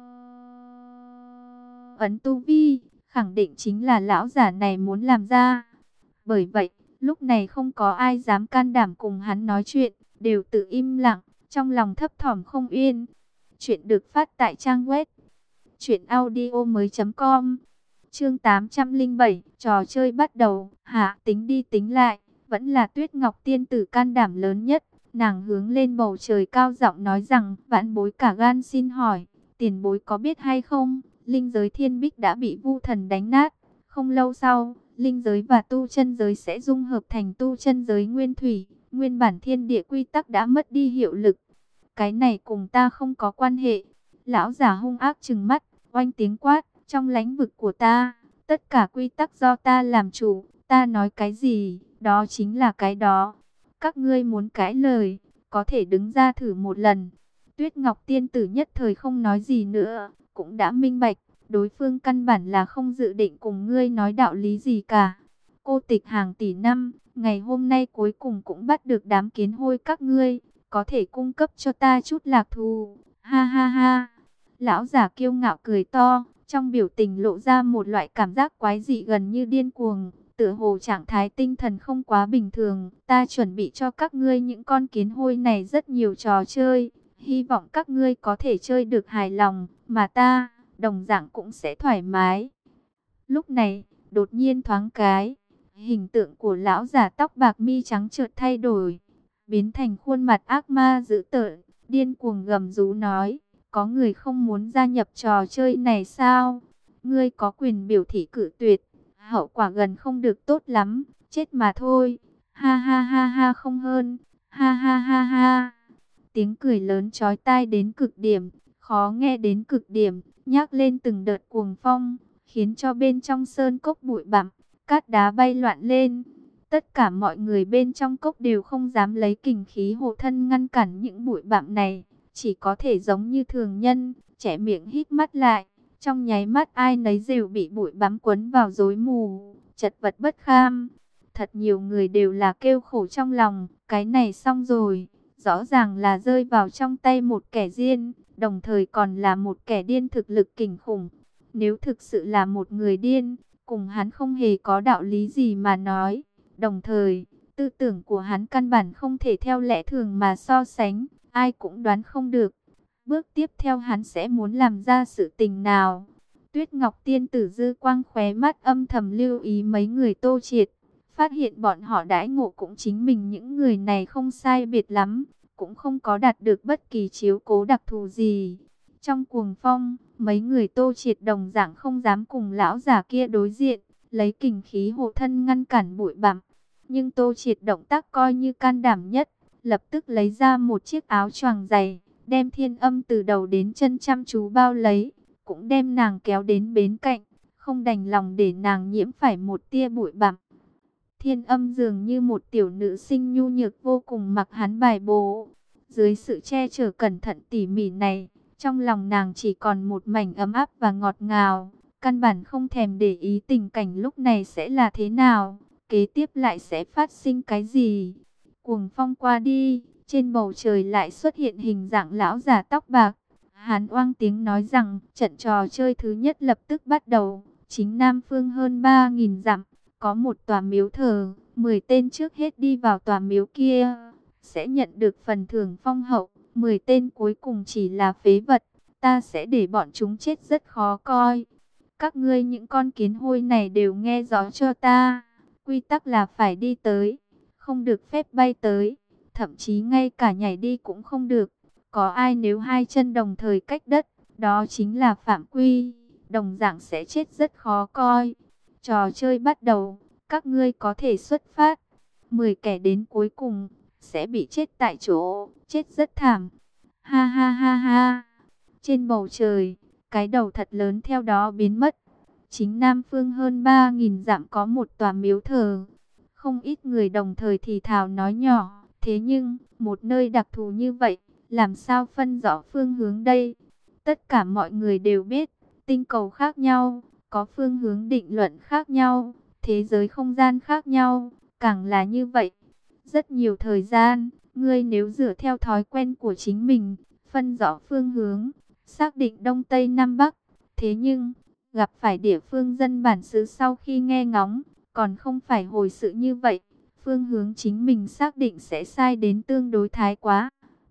ấn tu vi, khẳng định chính là lão giả này muốn làm ra. Bởi vậy, lúc này không có ai dám can đảm cùng hắn nói chuyện, đều tự im lặng, trong lòng thấp thỏm không yên. Chuyện được phát tại trang web truyện audio mới chấm com. Chương tám trăm lẻ bảy, trò chơi bắt đầu. Hạ, tính đi tính lại, vẫn là Tuyết Ngọc tiên tử can đảm lớn nhất. Nàng hướng lên bầu trời cao giọng nói rằng, vãn bối cả gan xin hỏi, tiền bối có biết hay không, linh giới thiên bích đã bị Vu Thần đánh nát. Không lâu sau, linh giới và tu chân giới sẽ dung hợp thành tu chân giới nguyên thủy. Nguyên bản thiên địa quy tắc đã mất đi hiệu lực. Cái này cùng ta không có quan hệ. Lão giả hung ác trừng mắt, oanh tiếng quát, trong lãnh vực của ta, tất cả quy tắc do ta làm chủ, ta nói cái gì, đó chính là cái đó. Các ngươi muốn cãi lời, có thể đứng ra thử một lần. Tuyết Ngọc tiên tử nhất thời không nói gì nữa, cũng đã minh bạch, đối phương căn bản là không dự định cùng ngươi nói đạo lý gì cả. Cô tịch hàng tỷ năm, ngày hôm nay cuối cùng cũng bắt được đám kiến hôi các ngươi, có thể cung cấp cho ta chút lạc thú. Ha ha ha. Lão giả kiêu ngạo cười to, trong biểu tình lộ ra một loại cảm giác quái dị gần như điên cuồng, tựa hồ trạng thái tinh thần không quá bình thường. Ta chuẩn bị cho các ngươi những con kiến hôi này rất nhiều trò chơi, hy vọng các ngươi có thể chơi được hài lòng, mà ta, đồng dạng cũng sẽ thoải mái. Lúc này, đột nhiên thoáng cái, hình tượng của lão giả tóc bạc mi trắng chợt thay đổi, biến thành khuôn mặt ác ma dữ tợn, điên cuồng gầm rú nói, có người không muốn gia nhập trò chơi này sao? Ngươi có quyền biểu thị cự tuyệt, hậu quả gần không được tốt lắm, chết mà thôi. Ha ha ha ha không hơn, ha ha ha ha. Tiếng cười lớn chói tai đến cực điểm, khó nghe đến cực điểm, nhắc lên từng đợt cuồng phong, khiến cho bên trong sơn cốc bụi bặm, cát đá bay loạn lên. Tất cả mọi người bên trong cốc đều không dám lấy kình khí hộ thân ngăn cản những bụi bặm này, chỉ có thể giống như thường nhân, trẻ miệng hít mắt lại. Trong nháy mắt ai nấy đều bị bụi bám quấn vào rối mù, chật vật bất kham. Thật nhiều người đều là kêu khổ trong lòng, cái này xong rồi, rõ ràng là rơi vào trong tay một kẻ điên, đồng thời còn là một kẻ điên thực lực kinh khủng. Nếu thực sự là một người điên, cùng hắn không hề có đạo lý gì mà nói. Đồng thời, tư tưởng của hắn căn bản không thể theo lẽ thường mà so sánh, ai cũng đoán không được. Bước tiếp theo hắn sẽ muốn làm ra sự tình nào? Tuyết Ngọc tiên tử dư quang khóe mắt âm thầm lưu ý mấy người Tô Triệt, phát hiện bọn họ đãi ngộ cũng chính mình những người này không sai biệt lắm, cũng không có đạt được bất kỳ chiếu cố đặc thù gì. Trong cuồng phong, mấy người Tô Triệt đồng dạng không dám cùng lão giả kia đối diện, lấy kình khí hộ thân ngăn cản bụi bặm. Nhưng Tô Triệt động tác coi như can đảm nhất, lập tức lấy ra một chiếc áo choàng dày, đem Thiên Âm từ đầu đến chân chăm chú bao lấy, cũng đem nàng kéo đến bên cạnh, không đành lòng để nàng nhiễm phải một tia bụi bặm. Thiên Âm dường như một tiểu nữ sinh nhu nhược vô cùng mặc hắn bài bố. Dưới sự che chở cẩn thận tỉ mỉ này, trong lòng nàng chỉ còn một mảnh ấm áp và ngọt ngào, căn bản không thèm để ý tình cảnh lúc này sẽ là thế nào, kế tiếp lại sẽ phát sinh cái gì. Cuồng phong qua đi, trên bầu trời lại xuất hiện hình dạng lão già tóc bạc. Hán oang tiếng nói rằng, trận trò chơi thứ nhất lập tức bắt đầu. Chính Nam Phương hơn ba nghìn dặm, có một tòa miếu thờ, mười tên trước hết đi vào tòa miếu kia, sẽ nhận được phần thưởng phong hậu, mười tên cuối cùng chỉ là phế vật, ta sẽ để bọn chúng chết rất khó coi. Các ngươi những con kiến hôi này đều nghe rõ cho ta, quy tắc là phải đi tới, không được phép bay tới, thậm chí ngay cả nhảy đi cũng không được. Có ai nếu hai chân đồng thời cách đất, đó chính là phạm quy, đồng dạng sẽ chết rất khó coi. Trò chơi bắt đầu, các ngươi có thể xuất phát. mười kẻ đến cuối cùng sẽ bị chết tại chỗ, chết rất thảm. Ha ha ha ha. Trên bầu trời, cái đầu thật lớn theo đó biến mất. Chính Nam Phương hơn ba nghìn dặm có một tòa miếu thờ. Không ít người đồng thời thì thào nói nhỏ, thế nhưng, một nơi đặc thù như vậy, làm sao phân rõ phương hướng đây? Tất cả mọi người đều biết, tinh cầu khác nhau, có phương hướng định luận khác nhau, thế giới không gian khác nhau, càng là như vậy. Rất nhiều thời gian, ngươi nếu dựa theo thói quen của chính mình, phân rõ phương hướng, xác định Đông Tây Nam Bắc. Thế nhưng, gặp phải địa phương dân bản xứ sau khi nghe ngóng, còn không phải hồi sự như vậy. Phương hướng chính mình xác định sẽ sai đến tương đối thái quá.